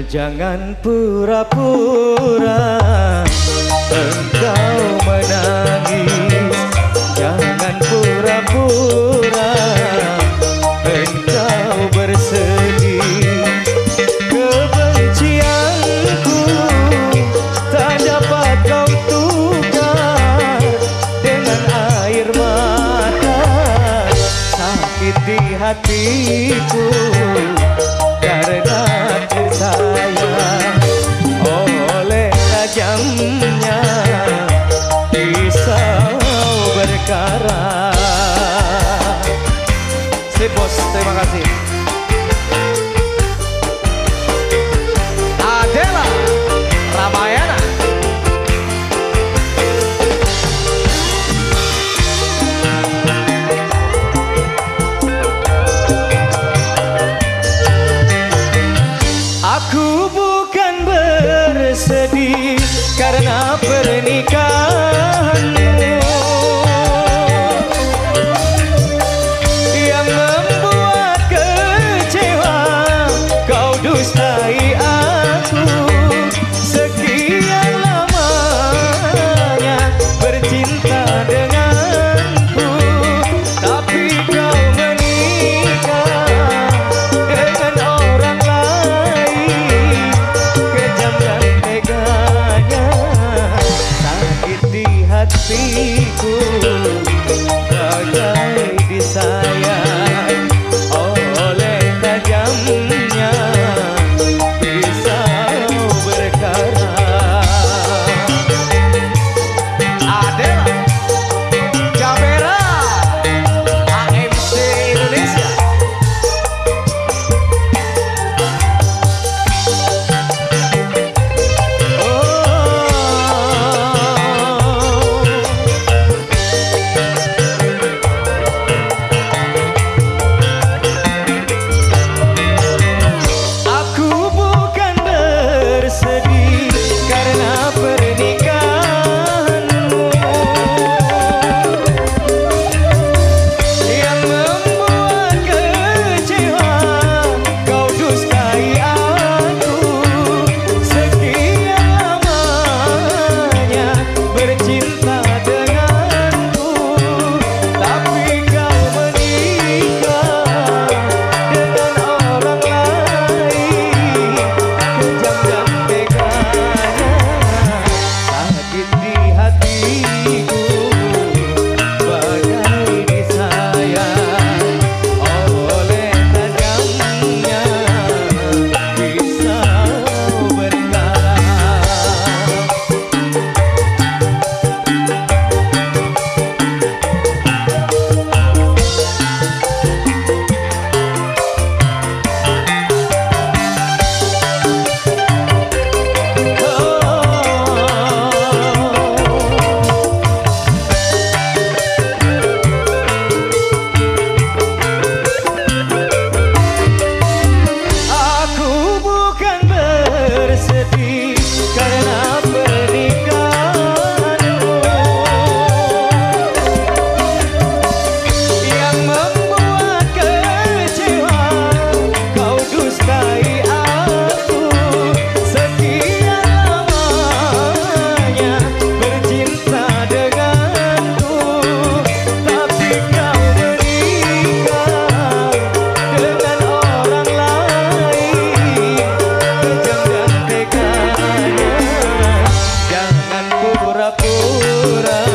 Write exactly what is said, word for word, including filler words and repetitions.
Jangan pura-pura engkau menangis. Jangan pura-pura engkau bersedih. Kebencianku tak dapat kau tukar dengan air mata. Sakit di hatiku karena tersayang oleh tajamnya pisau berkarat. Si bos, terima kasih. Adela Ramayana. Aku bukan bersedih karena pernikahanmu yang membuat kecewa. Kau dustai aku. Sekian lamanya bercinta denganku, tapi kau menikah dengan orang lain. Kejam dan teganya, sakit di hatiku bagai disayang oleh tajamnya pisau berkarat. Adela Camera A M C Indonesia. Pura-pura